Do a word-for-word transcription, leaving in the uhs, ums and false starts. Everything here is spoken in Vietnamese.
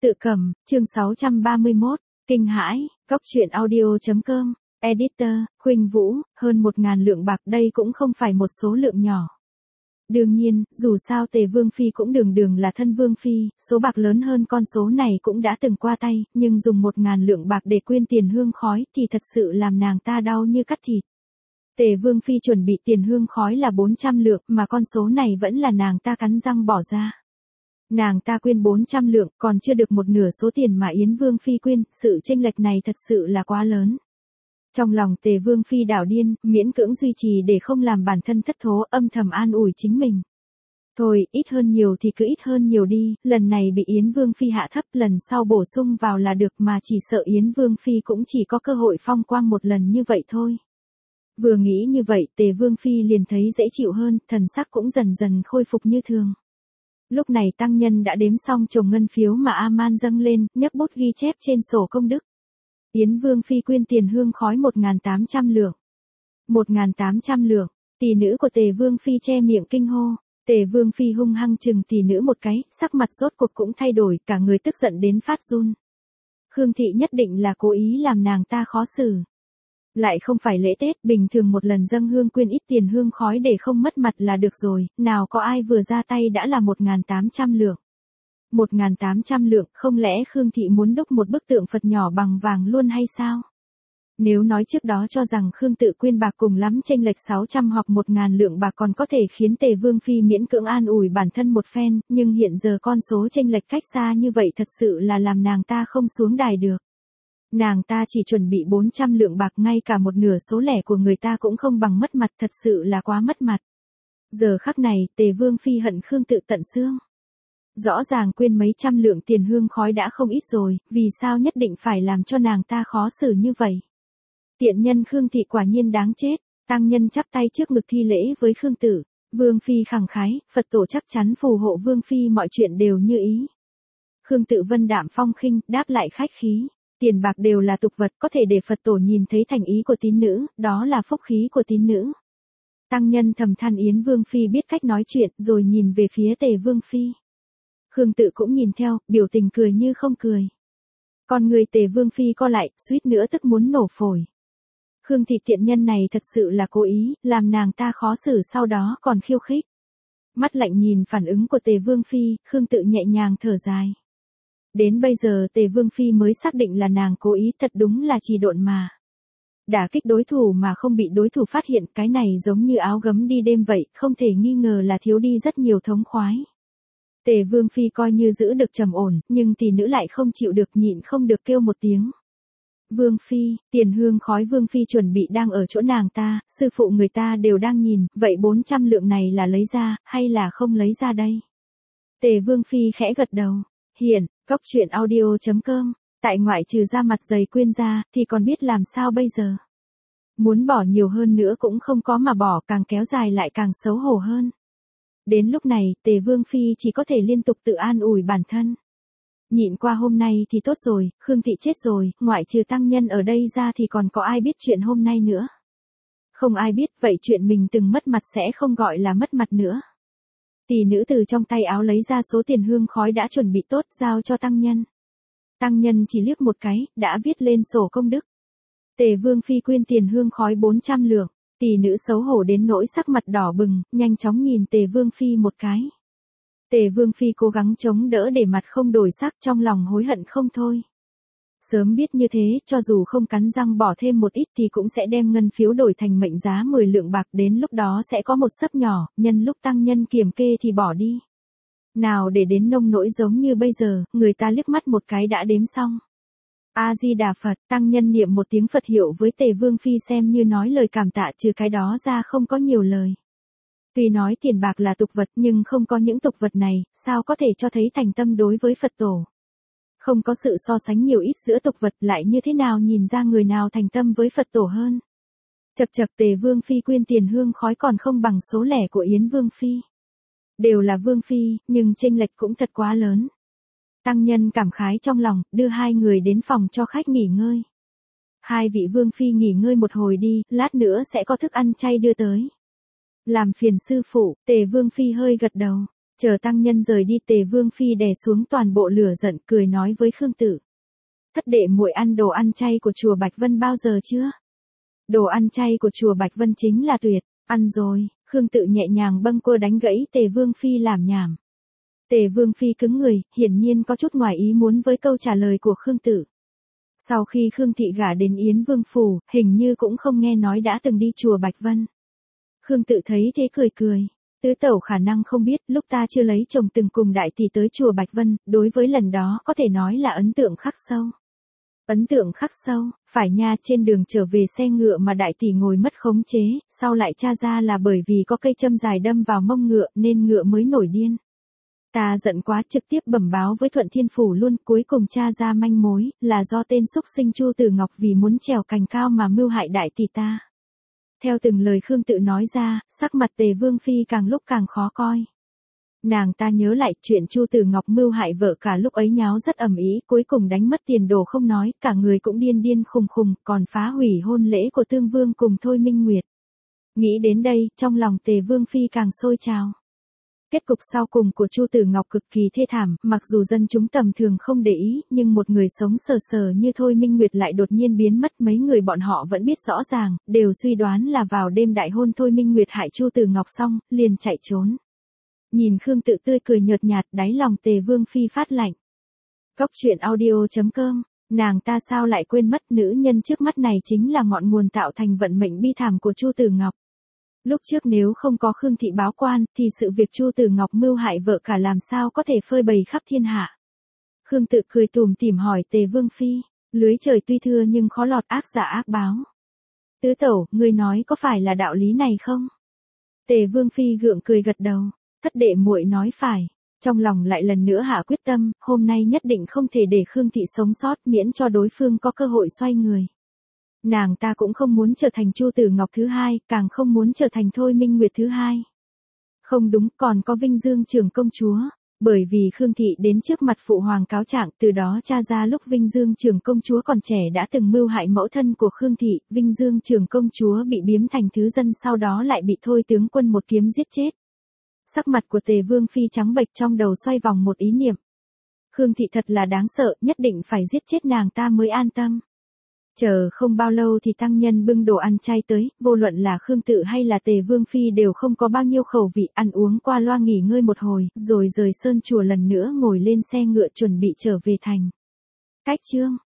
Tự cầm, chương sáu trăm ba mươi mốt, kinh hãi, góc truyện audio.com, editor, Khuynh Vũ, hơn một ngàn lượng bạc đây cũng không phải một số lượng nhỏ. Đương nhiên, dù sao Tề Vương Phi cũng đường đường là thân Vương Phi, số bạc lớn hơn con số này cũng đã từng qua tay, nhưng dùng một ngàn lượng bạc để quyên tiền hương khói thì thật sự làm nàng ta đau như cắt thịt. Tề Vương Phi chuẩn bị tiền hương khói là bốn trăm lượng mà con số này vẫn là nàng ta cắn răng bỏ ra. Nàng ta quyên bốn trăm lượng còn chưa được một nửa số tiền mà Yến Vương Phi quyên, sự chênh lệch này thật sự là quá lớn. Trong lòng Tề Vương Phi đảo điên, miễn cưỡng duy trì để không làm bản thân thất thố, âm thầm an ủi chính mình. Thôi, ít hơn nhiều thì cứ ít hơn nhiều đi, lần này bị Yến Vương Phi hạ thấp, lần sau bổ sung vào là được, mà chỉ sợ Yến Vương Phi cũng chỉ có cơ hội phong quang một lần như vậy thôi. Vừa nghĩ như vậy, Tề Vương Phi liền thấy dễ chịu hơn, thần sắc cũng dần dần khôi phục như thường. Lúc này tăng nhân đã đếm xong chồng ngân phiếu mà A-man dâng lên, nhấc bút ghi chép trên sổ công đức. Yến Vương Phi quyên tiền hương khói một nghìn tám trăm lượng. một nghìn tám trăm lượng, tỷ nữ của Tề Vương Phi che miệng kinh hô. Tề Vương Phi hung hăng chừng tỷ nữ một cái, sắc mặt rốt cuộc cũng thay đổi, cả người tức giận đến phát run. Khương Thị nhất định là cố ý làm nàng ta khó xử. Lại không phải lễ Tết, bình thường một lần dâng hương quyên ít tiền hương khói để không mất mặt là được rồi, nào có ai vừa ra tay đã là một nghìn tám trăm lượng. một nghìn tám trăm lượng, không lẽ Khương Thị muốn đúc một bức tượng Phật nhỏ bằng vàng luôn hay sao? Nếu nói trước đó cho rằng Khương Tự quyên bạc cùng lắm chênh lệch sáu trăm hoặc một nghìn lượng bạc còn có thể khiến Tề Vương Phi miễn cưỡng an ủi bản thân một phen, nhưng hiện giờ con số chênh lệch cách xa như vậy thật sự là làm nàng ta không xuống đài được. Nàng ta chỉ chuẩn bị bốn trăm lượng bạc, ngay cả một nửa số lẻ của người ta cũng không bằng, mất mặt, thật sự là quá mất mặt. Giờ khắc này, Tề Vương Phi hận Khương Tự tận xương. Rõ ràng quyên mấy trăm lượng tiền hương khói đã không ít rồi, vì sao nhất định phải làm cho nàng ta khó xử như vậy? Tiện nhân Khương Thị quả nhiên đáng chết. Tăng nhân chắp tay trước ngực thi lễ với Khương Tự. Vương Phi khẳng khái, Phật tổ chắc chắn phù hộ Vương Phi mọi chuyện đều như ý. Khương Tự vân đạm phong khinh, đáp lại khách khí. Tiền bạc đều là tục vật, có thể để Phật tổ nhìn thấy thành ý của tín nữ, đó là phúc khí của tín nữ. Tăng nhân thầm than Yến Vương Phi biết cách nói chuyện, rồi nhìn về phía Tề Vương Phi. Khương Tự cũng nhìn theo, biểu tình cười như không cười. Còn người Tề Vương Phi co lại, suýt nữa tức muốn nổ phổi. Khương Thị tiện nhân này thật sự là cố ý, làm nàng ta khó xử, sau đó còn khiêu khích. Mắt lạnh nhìn phản ứng của Tề Vương Phi, Khương Tự nhẹ nhàng thở dài. Đến bây giờ Tề Vương Phi mới xác định là nàng cố ý, thật đúng là trì độn mà. Đả kích đối thủ mà không bị đối thủ phát hiện, cái này giống như áo gấm đi đêm vậy, không thể nghi ngờ là thiếu đi rất nhiều thống khoái. Tề Vương Phi coi như giữ được trầm ổn, nhưng tỷ nữ lại không chịu được, nhịn không được kêu một tiếng. Vương Phi, tiền hương khói Vương Phi chuẩn bị đang ở chỗ nàng ta, sư phụ người ta đều đang nhìn, vậy bốn trăm lượng này là lấy ra, hay là không lấy ra đây? Tề Vương Phi khẽ gật đầu. Hiện, góc truyện audio.com, tại ngoại trừ ra mặt dày quyên ra, thì còn biết làm sao bây giờ? Muốn bỏ nhiều hơn nữa cũng không có mà bỏ, càng kéo dài lại càng xấu hổ hơn. Đến lúc này, Tề Vương Phi chỉ có thể liên tục tự an ủi bản thân. Nhịn qua hôm nay thì tốt rồi, Khương Thị chết rồi, ngoại trừ tăng nhân ở đây ra thì còn có ai biết chuyện hôm nay nữa. Không ai biết, vậy chuyện mình từng mất mặt sẽ không gọi là mất mặt nữa. Tỷ nữ từ trong tay áo lấy ra số tiền hương khói đã chuẩn bị tốt, giao cho tăng nhân. Tăng nhân chỉ liếc một cái, đã viết lên sổ công đức. Tề Vương Phi quyên tiền hương khói bốn trăm lượng, tỷ nữ xấu hổ đến nỗi sắc mặt đỏ bừng, nhanh chóng nhìn Tề Vương Phi một cái. Tề Vương Phi cố gắng chống đỡ để mặt không đổi sắc, trong lòng hối hận không thôi. Sớm biết như thế, cho dù không cắn răng bỏ thêm một ít thì cũng sẽ đem ngân phiếu đổi thành mệnh giá mười lượng bạc, đến lúc đó sẽ có một xấp nhỏ, nhân lúc tăng nhân kiểm kê thì bỏ đi. Nào để đến nông nỗi giống như bây giờ, người ta liếc mắt một cái đã đếm xong. A-di-đà Phật, tăng nhân niệm một tiếng Phật hiệu với Tề Vương Phi xem như nói lời cảm tạ, trừ cái đó ra không có nhiều lời. Tuy nói tiền bạc là tục vật nhưng không có những tục vật này, sao có thể cho thấy thành tâm đối với Phật tổ. Không có sự so sánh nhiều ít giữa tục vật, lại như thế nào nhìn ra người nào thành tâm với Phật tổ hơn. Chật chật, Tề Vương Phi quyên tiền hương khói còn không bằng số lẻ của Yến Vương Phi. Đều là Vương Phi, nhưng chênh lệch cũng thật quá lớn. Tăng nhân cảm khái trong lòng, đưa hai người đến phòng cho khách nghỉ ngơi. Hai vị Vương Phi nghỉ ngơi một hồi đi, lát nữa sẽ có thức ăn chay đưa tới. Làm phiền sư phụ, Tề Vương Phi hơi gật đầu. Chờ tăng nhân rời đi, Tề Vương Phi đè xuống toàn bộ lửa giận, cười nói với Khương Tự. Thất đệ muội ăn đồ ăn chay của chùa Bạch Vân bao giờ chưa? Đồ ăn chay của chùa Bạch Vân chính là tuyệt, ăn rồi. Khương Tự nhẹ nhàng bâng quơ đánh gãy Tề Vương Phi làm nhảm. Tề Vương Phi cứng người, hiển nhiên có chút ngoài ý muốn với câu trả lời của Khương Tự. Sau khi Khương Thị gả đến Yến Vương Phủ, hình như cũng không nghe nói đã từng đi chùa Bạch Vân. Khương Tự thấy thế cười cười. Tứ tẩu khả năng không biết, lúc ta chưa lấy chồng từng cùng đại tỷ tới chùa Bạch Vân, đối với lần đó có thể nói là ấn tượng khắc sâu. Ấn tượng khắc sâu, phải nha, trên đường trở về xe ngựa mà đại tỷ ngồi mất khống chế, sau lại tra ra là bởi vì có cây châm dài đâm vào mông ngựa nên ngựa mới nổi điên. Ta giận quá, trực tiếp bẩm báo với Thuận Thiên Phủ luôn, cuối cùng tra ra manh mối, là do tên xúc sinh Chu Tử Ngọc vì muốn trèo cành cao mà mưu hại đại tỷ ta. Theo từng lời Khương Tự nói ra, sắc mặt Tề Vương Phi càng lúc càng khó coi. Nàng ta nhớ lại chuyện Chu Tử Ngọc mưu hại vợ cả lúc ấy nháo rất ầm ĩ, cuối cùng đánh mất tiền đồ không nói, cả người cũng điên điên khùng khùng, còn phá hủy hôn lễ của Tương Vương cùng Thôi Minh Nguyệt. Nghĩ đến đây, trong lòng Tề Vương Phi càng sôi trào. Kết cục sau cùng của Chu Tử Ngọc cực kỳ thê thảm, mặc dù dân chúng tầm thường không để ý, nhưng một người sống sờ sờ như Thôi Minh Nguyệt lại đột nhiên biến mất, mấy người bọn họ vẫn biết rõ ràng, đều suy đoán là vào đêm đại hôn Thôi Minh Nguyệt hại Chu Tử Ngọc xong, liền chạy trốn. Nhìn Khương Tự tươi cười nhợt nhạt, đáy lòng Tề Vương Phi phát lạnh. Cốc truyện audio chấm com, nàng ta sao lại quên mất nữ nhân trước mắt này chính là ngọn nguồn tạo thành vận mệnh bi thảm của Chu Tử Ngọc. Lúc trước nếu không có Khương Thị báo quan, thì sự việc Chu Tử Ngọc mưu hại vợ cả làm sao có thể phơi bày khắp thiên hạ. Khương Tự cười tủm tỉm hỏi Tề Vương Phi, lưới trời tuy thưa nhưng khó lọt ác giả ác báo. Tứ tẩu, ngươi nói có phải là đạo lý này không? Tề Vương Phi gượng cười gật đầu, thất đệ muội nói phải. Trong lòng lại lần nữa hạ quyết tâm, hôm nay nhất định không thể để Khương Thị sống sót, miễn cho đối phương có cơ hội xoay người. Nàng ta cũng không muốn trở thành Chu Tử Ngọc thứ hai, càng không muốn trở thành Thôi Minh Nguyệt thứ hai. Không đúng, còn có Vinh Dương Trường Công Chúa. Bởi vì Khương Thị đến trước mặt phụ hoàng cáo trạng, từ đó tra ra lúc Vinh Dương Trường Công Chúa còn trẻ đã từng mưu hại mẫu thân của Khương Thị, Vinh Dương Trường Công Chúa bị biếm thành thứ dân, sau đó lại bị Thôi tướng quân một kiếm giết chết. Sắc mặt của Tề Vương Phi trắng bệch, trong đầu xoay vòng một ý niệm. Khương Thị thật là đáng sợ, nhất định phải giết chết nàng ta mới an tâm. Chờ không bao lâu thì tăng nhân bưng đồ ăn chay tới, vô luận là Khương Tự hay là Tề Vương Phi đều không có bao nhiêu khẩu vị, ăn uống qua loa nghỉ ngơi một hồi, rồi rời sơn chùa lần nữa ngồi lên xe ngựa chuẩn bị trở về thành. Cách chương